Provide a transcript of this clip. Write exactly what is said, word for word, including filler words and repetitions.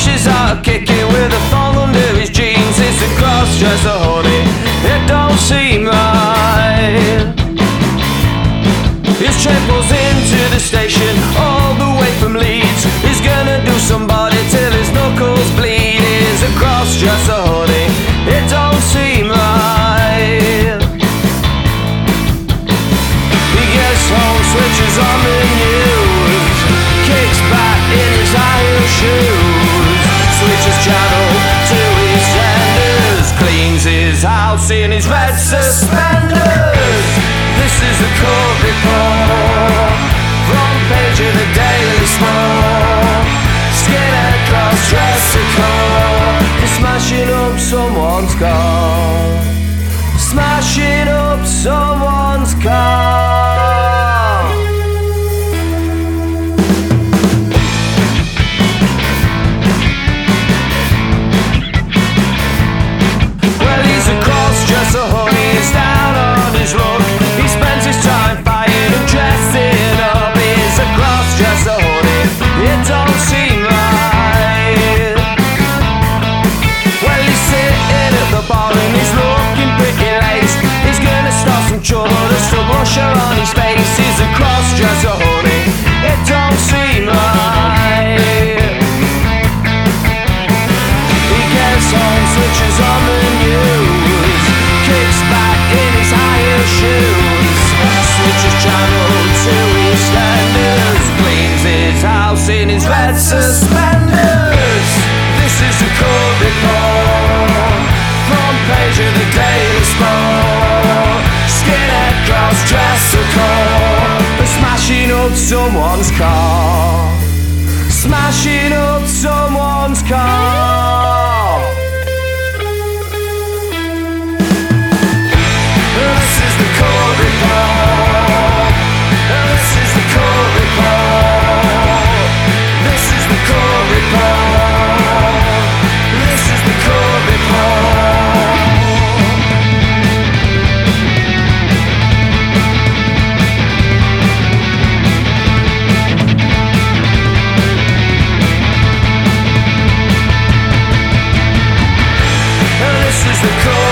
wishes are kicking with a thong under his jeans. It's a cross-dresser, honey, it don't seem right. His train pulls into the station all the way from Leeds. He's gonna do somebody till his knuckles bleed. He's a cross-dresser, honey, it don't seem right. He gets home, switches on the news, kicks back in his high heel shoes, switches channel to EastEnders, cleans his house in his red suspenders. This is a court report, front page of the Daily Sport. Skinhead cross-dresser core, he's smashing up someone's car, smashing up someone's car. Well, he's a cross-dresser, honey, he's down on his luck. He spends his time fighting and dressing up. He's a cross-dresser, honey, it don't seem right. Well, he's sitting at the bar and he's looking pretty laced. He's gonna start some trouble, there's some usher on his face. He's a cross-dresser, honey, it don't seem right. He gets home, switches on the news, kicks back in his high heel shoes, switches channel to EastEnders, cleans his house in his red suspenders. This is a court report, front page of the Daily Sport. Skinhead cross-dresser core, they're smashing up someone's car, smashing up someone's car. This is the court report, this is the court report, this is the court report, this is the court report. This is the court